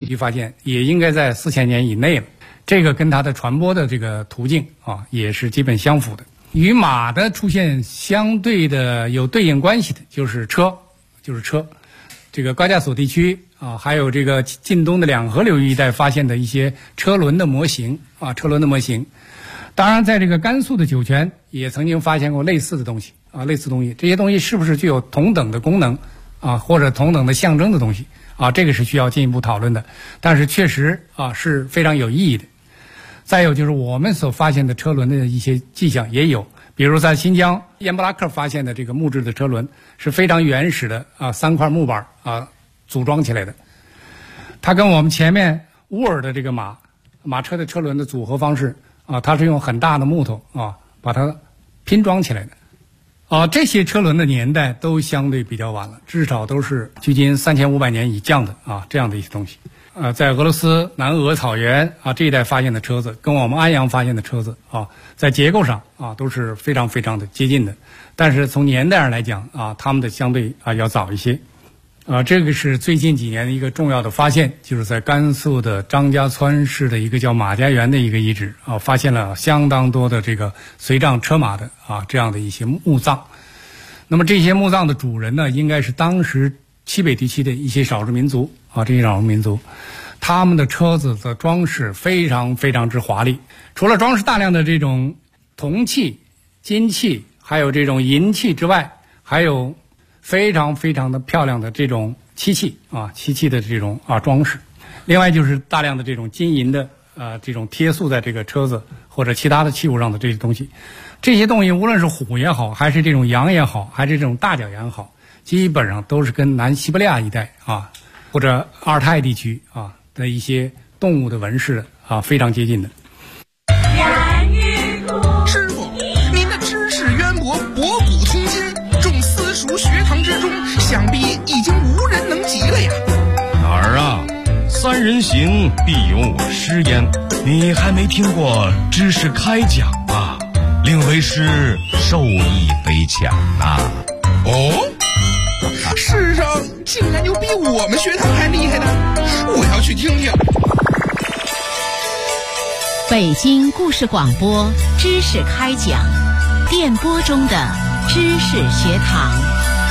据发现也应该在4000年以内了。这个跟它的传播的这个途径啊也是基本相符的。与马的出现相对的有对应关系的就是车。这个高加索地区啊，还有这个近东的两河流域一带发现的一些车轮的模型。当然，在这个甘肃的酒泉也曾经发现过类似的东西。这些东西是不是具有同等的功能啊，或者同等的象征的东西啊？这个是需要进一步讨论的。但是确实啊是非常有意义的。再有就是我们所发现的车轮的一些迹象也有。比如在新疆燕布拉克发现的这个木质的车轮是非常原始的啊，3块木板啊组装起来的，它跟我们前面乌尔的这个马车的车轮的组合方式啊，它是用很大的木头啊把它拼装起来的啊。这些车轮的年代都相对比较晚了，至少都是距今3500年以降的啊这样的一些东西。在俄罗斯南俄草原啊这一带发现的车子，跟我们安阳发现的车子啊，在结构上啊都是非常非常的接近的，但是从年代上来讲啊，他们的相对啊要早一些。这个是最近几年的一个重要的发现，就是在甘肃的张家川市的一个叫马家园的一个遗址啊，发现了相当多的这个随葬车马的啊这样的一些墓葬。那么这些墓葬的主人呢，应该是当时西北地区的一些少数民族啊，这些少数民族，他们的车子的装饰非常非常之华丽，除了装饰大量的这种铜器、金器，还有这种银器之外，还有非常非常的漂亮的这种漆器的这种装饰。另外就是大量的这种金银的这种贴塑在这个车子或者其他的器物上的这些东西。这些东西无论是虎也好，还是这种羊也好，还是这种大角羊也好，基本上都是跟南西伯利亚一带啊或者阿尔泰地区啊的一些动物的纹饰啊非常接近的。 师傅，您的知识渊博，博古通今，众私塾学堂之中，想必已经无人能及了呀。 哪儿啊？三人行，必有我师焉。你还没听过知识开讲啊？令为师受益匪浅呐。 哦，世上竟然有比我们学堂还厉害的，我要去听听。 北京故事广播知识开讲，电波中的知识学堂。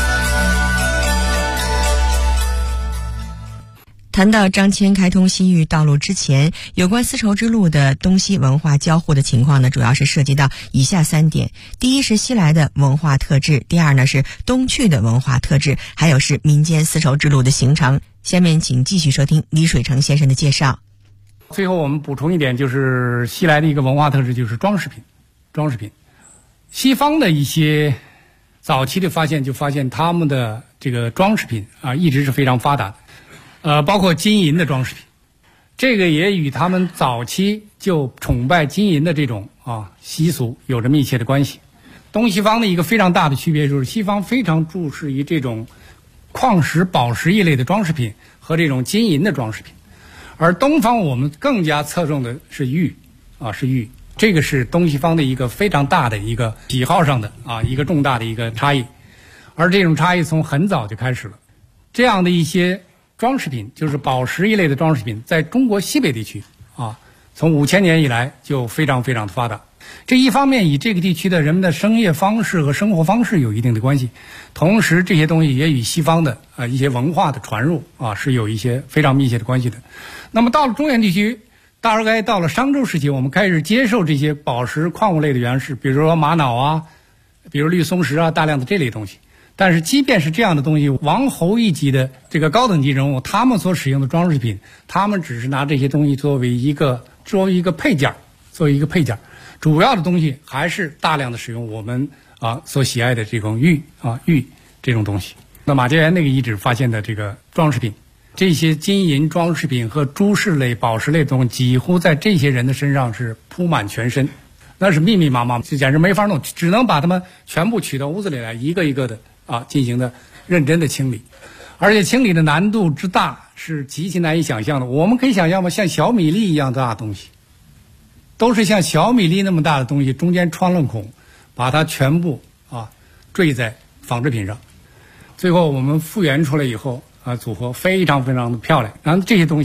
谈到张骞开通西域道路之前，有关丝绸之路的东西文化交互的情况呢，主要是涉及到以下3点。第一是西来的文化特质，第二呢是东去的文化特质，还有是民间丝绸之路的形成。下面请继续收听李水成先生的介绍。 最后我们补充一点，就是西来的一个文化特质就是装饰品。西方的一些早期的发现就发现他们的这个装饰品啊一直是非常发达的。包括金银的装饰品，这个也与他们早期就崇拜金银的这种习俗有着密切的关系。东西方的一个非常大的区别就是西方非常注视于这种矿石、宝石一类的装饰品和这种金银的装饰品，而东方我们更加侧重的是玉。这个是东西方的一个非常大的一个喜好上的一个重大的一个差异，而这种差异从很早就开始了。这样的一些装饰品，就是宝石一类的装饰品，在中国西北地区从5000年以来就非常非常的发达。这一方面与这个地区的人们的生业方式和生活方式有一定的关系，同时这些东西也与西方的一些文化的传入是有一些非常密切的关系的。那么到了中原地区，大概到了商周时期，我们开始接受这些宝石矿物类的原石，比如说玛瑙比如绿松石大量的这类东西。但是即便是这样的东西，王侯一级的这个高等级人物，他们所使用的装饰品，他们只是拿这些东西作为一个配件，主要的东西还是大量的使用我们所喜爱的这种玉这种东西。那马家园那个遗址发现的这个装饰品，这些金银装饰品和珠饰类、宝石类的东西，几乎在这些人的身上是铺满全身，那是密密麻麻，就简直没法弄，只能把它们全部取到屋子里来，一个一个的进行的认真的清理，而且清理的难度之大是极其难以想象的。我们可以想象吗？像小米粒一样大的东西，都是像小米粒那么大的东西，中间穿了孔，把它全部坠在纺织品上。最后我们复原出来以后组合非常非常的漂亮。然后这些东西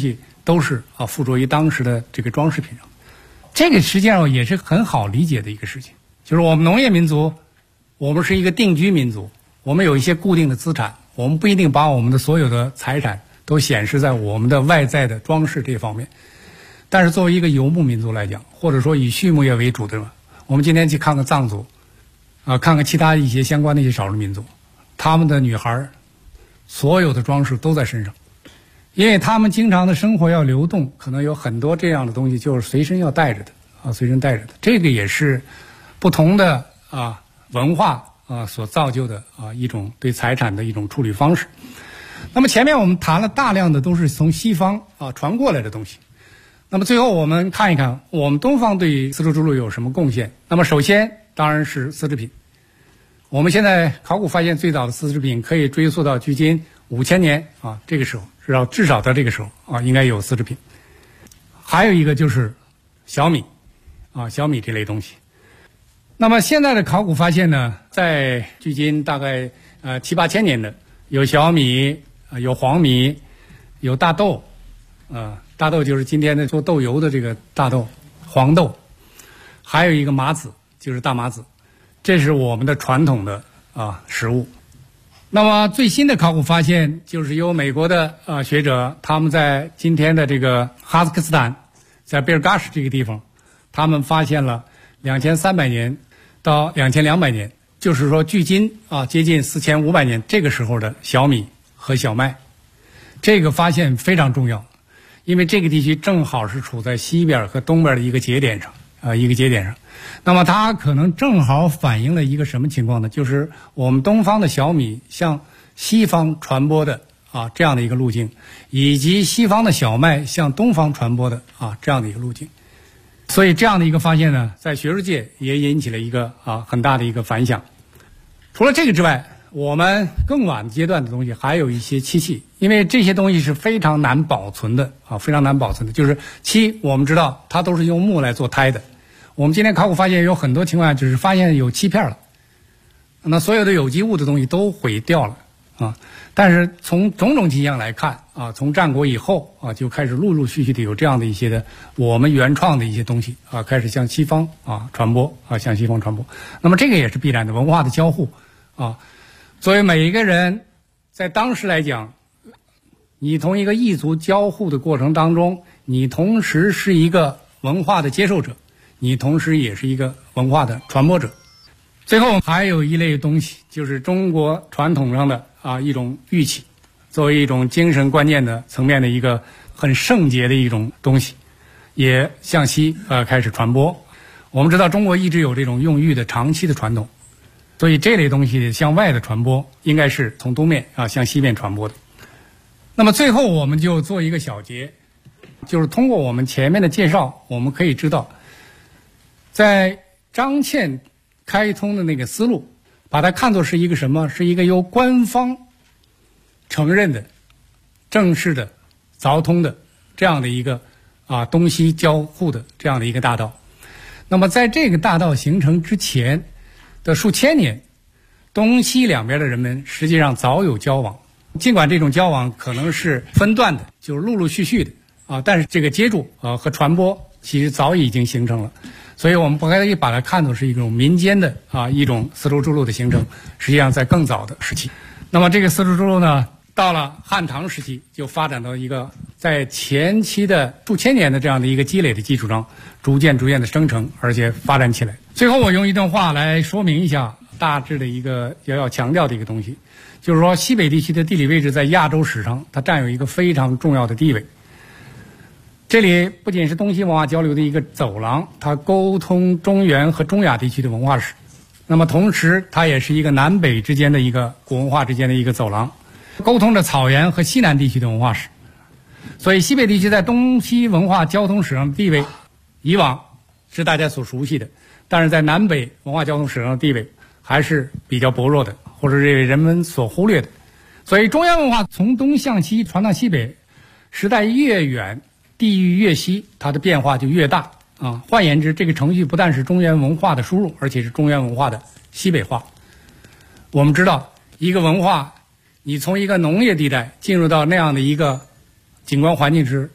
都是附着于当时的这个装饰品上。这个实际上也是很好理解的一个事情，就是我们农业民族，我们是一个定居民族，我们有一些固定的资产，我们不一定把我们的所有的财产都显示在我们的外在的装饰这方面。但是作为一个游牧民族来讲，或者说以畜牧业为主的，我们今天去看看藏族，看看其他一些相关的一些少数民族，他们的女孩所有的装饰都在身上，因为他们经常的生活要流动，可能有很多这样的东西就是随身要带着的随身带着的。这个也是不同的文化所造就的一种对财产的一种处理方式。那么前面我们谈了大量的都是从西方传过来的东西。那么最后我们看一看我们东方对于丝绸之路有什么贡献。那么首先当然是丝织品。我们现在考古发现最早的丝织品可以追溯到距今5000年这个时候至少到这个时候应该有丝织品。还有一个就是小米小米这类东西。那么现在的考古发现呢，在距今大概7-8千年的有小米有黄米有大豆大豆就是今天的做豆油的这个大豆黄豆，还有一个麻子就是大麻子，这是我们的传统的食物。那么最新的考古发现就是由美国的学者，他们在今天的这个哈萨克斯坦，在贝尔嘎什这个地方，他们发现了2300年到2200年，就是说距今接近4500年这个时候的小米和小麦。这个发现非常重要，因为这个地区正好是处在西边和东边的一个节点上那么它可能正好反映了一个什么情况呢？就是我们东方的小米向西方传播的这样的一个路径，以及西方的小麦向东方传播的这样的一个路径。所以这样的一个发现呢，在学术界也引起了一个很大的一个反响。除了这个之外，我们更晚阶段的东西还有一些漆器，因为这些东西是非常难保存的非常难保存的。就是漆，我们知道它都是用木来做胎的。我们今天考古发现有很多情况下只是发现有漆片了，那所有的有机物的东西都毁掉了但是从种种迹象来看从战国以后就开始陆陆续续的有这样的一些的我们原创的一些东西开始向西方传播向西方传播。那么这个也是必然的文化的交互作为每一个人在当时来讲，你同一个异族交互的过程当中，你同时是一个文化的接受者，你同时也是一个文化的传播者。最后还有一类东西，就是中国传统上的一种玉器，作为一种精神观念的层面的一个很圣洁的一种东西，也向西开始传播。我们知道中国一直有这种用玉的长期的传统，所以这类东西向外的传播应该是从东面向西面传播的。那么最后我们就做一个小结，就是通过我们前面的介绍，我们可以知道，在张骞开通的那个思路，把它看作是一个什么？是一个由官方承认的、正式的、凿通的这样的一个东西交互的这样的一个大道。那么在这个大道形成之前的数千年，东西两边的人们实际上早有交往，尽管这种交往可能是分段的，就是陆陆续续的但是这个接触和传播其实早已经形成了。所以我们不可以把它看作是一种民间的一种丝绸之路的形成，实际上在更早的时期。那么这个丝绸之路呢，到了汉唐时期就发展到一个在前期的数千年的这样的一个积累的基础上，逐渐的生成，而且发展起来。最后我用一段话来说明一下大致的一个要强调的一个东西，就是说西北地区的地理位置在亚洲史上它占有一个非常重要的地位。这里不仅是东西文化交流的一个走廊，它沟通中原和中亚地区的文化史，那么同时它也是一个南北之间的一个古文化之间的一个走廊，沟通着草原和西南地区的文化史。所以西北地区在东西文化交通史上的地位以往是大家所熟悉的，但是在南北文化交通史上的地位还是比较薄弱的，或者是人们所忽略的。所以中原文化从东向西传到西北，时代越远，地域越西，它的变化就越大换言之，这个程序不但是中原文化的输入，而且是中原文化的西北化。我们知道一个文化，你从一个农业地带进入到那样的一个景观环境时，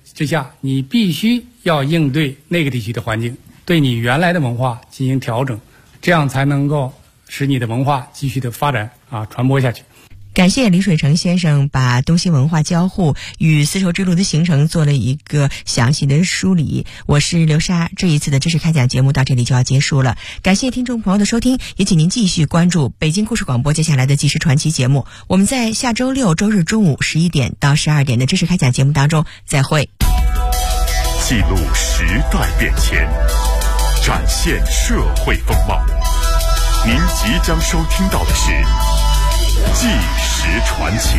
之下，你必须要应对那个地区的环境，对你原来的文化进行调整，这样才能够使你的文化继续的发展传播下去。 感谢李水成先生把东西文化交互与丝绸之路的形成做了一个详细的梳理。我是刘莎，这一次的知识开讲节目到这里就要结束了，感谢听众朋友的收听，也请您继续关注北京故事广播接下来的纪实传奇节目。我们在下周六周日中午11点到12点的知识开讲节目当中再会。 记录时代变迁，展现社会风貌。您即将收听到的是纪实传奇。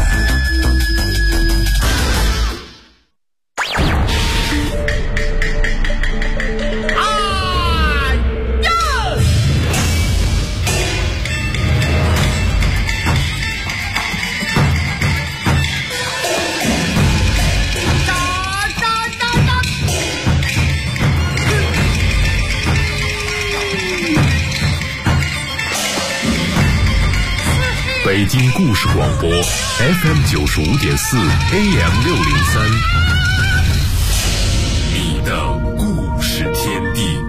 北京故事广播 FM 95.4 AM 603，你的故事天地。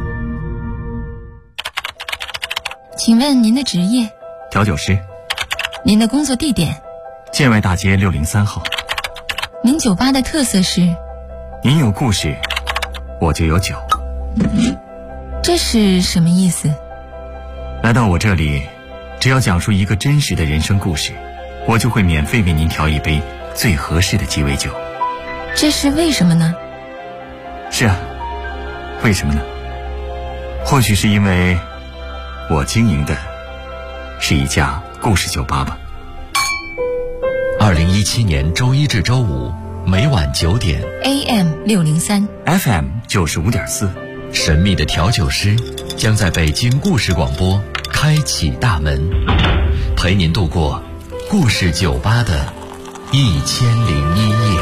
请问您的职业？ 调酒师。 您的工作地点？ 建外大街603号。 您酒吧的特色是？ 您有故事，我就有酒。 这是什么意思？ 来到我这里，只要讲述一个真实的人生故事，我就会免费为您调一杯最合适的鸡尾酒。 这是为什么呢？ 是啊，为什么呢？或许是因为我经营的是一家故事酒吧吧。 2017年周一至周五每晚9点 AM 603 FM 95.4， 神秘的调酒师将在北京故事广播开启大门，陪您度过故事酒吧的1001夜。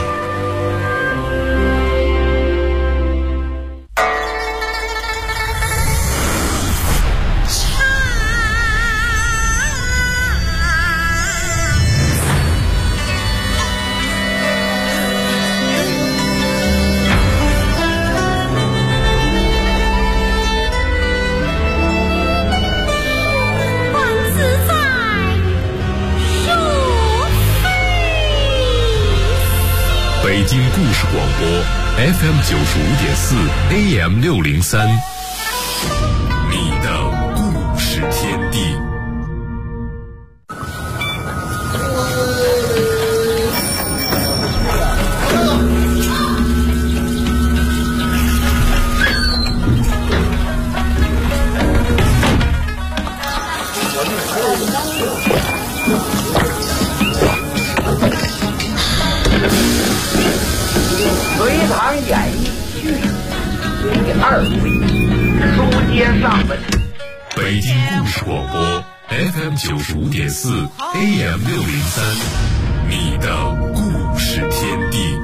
北京故事广播 FM 95.4 AM 603，你的故事天地。 隋唐演义续第2回，书接上文。 北京故事广播 FM 95.4 AM 603，你的故事天地。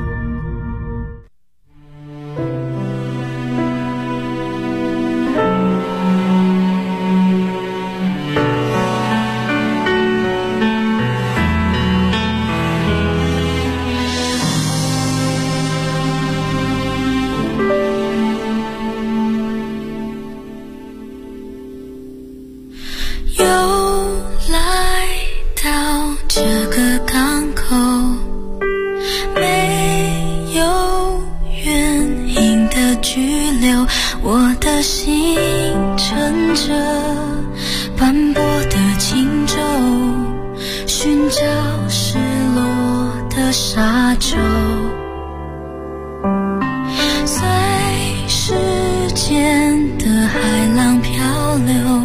我的心乘着斑驳的轻舟，寻找失落的沙洲，随时间的海浪漂流，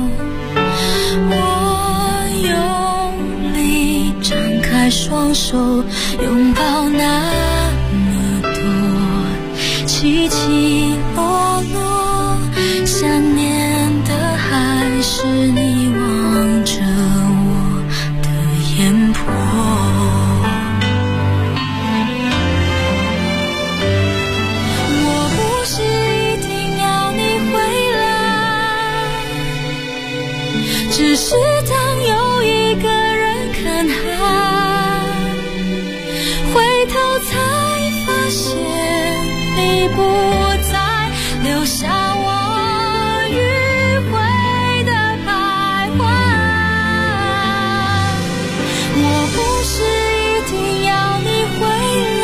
我用力张开双手，拥抱那么多起起落落，想念的还是你望着我的眼波。我不是一定要你回来，只是当有一个人看海，回头才发现你不再留下我迂回的徘徊。我不是一定要你回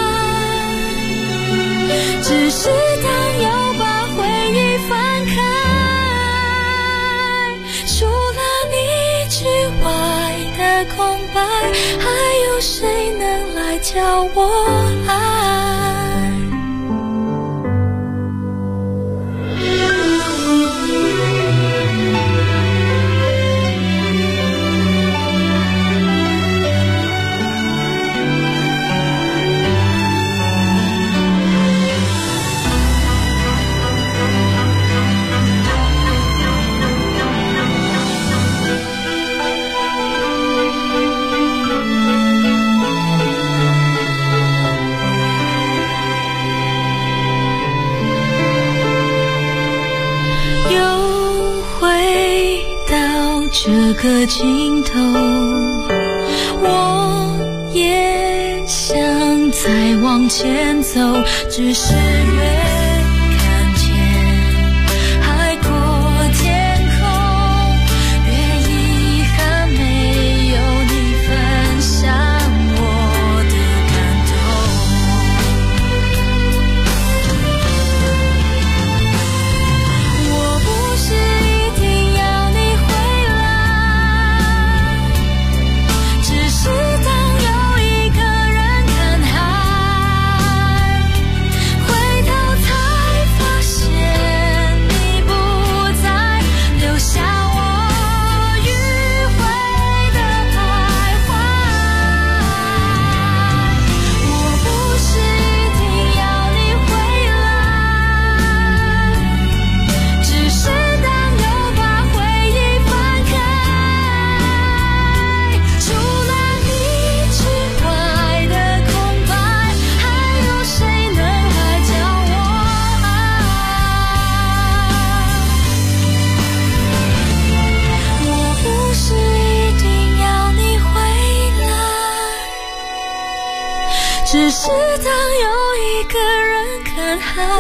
来，只是当又把回忆翻开，除了你之外的空白，还有谁能来教我爱？这个尽头，我也想再往前走，只是越看见海阔天空，越遗憾没有你分享我的感动。我不是一定要你回来，是当有一个人看海，回头才发现你不再留下我迂回的徘徊。我不是一定要你回来，只是当又把回忆翻开，除了你之外的空白，还有谁能来教我爱？我不是一定要你回来，只是当有一个人看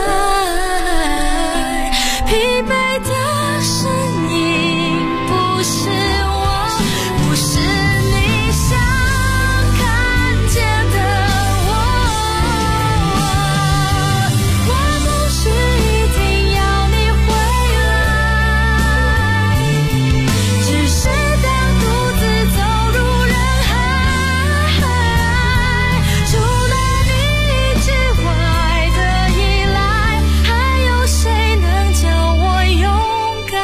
海，疲惫的身影不是我，不是你想看见的我。我不是一定要你回来，只是当独自走入人海，除了你之外的依赖，还有谁能教我勇敢？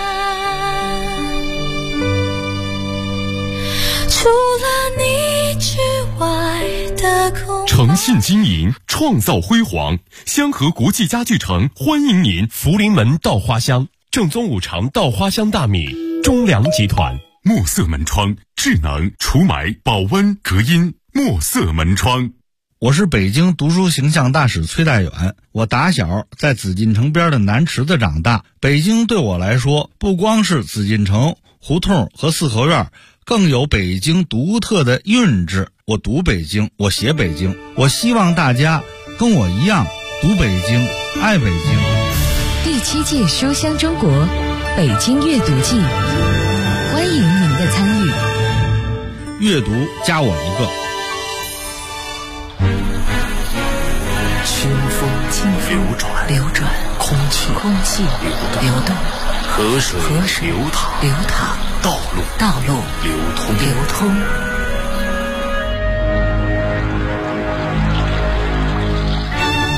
除了你之外的空白。 诚信经营，创造辉煌。香河国际家具城欢迎您！ 福临门稻花香，正宗五常稻花香大米，中粮集团。 墨色门窗，智能除霾、保温、隔音。墨色门窗。 我是北京读书形象大使崔代远，我打小在紫禁城边的南池子长大。北京对我来说，不光是紫禁城、胡同和四合院，更有北京独特的韵致。我读北京，我写北京，我希望大家跟我一样读北京，爱北京。 第7届书香中国北京阅读季，欢迎您的参与。 阅读加我一个。 清风流转，空气流动，河水流淌，道路流通。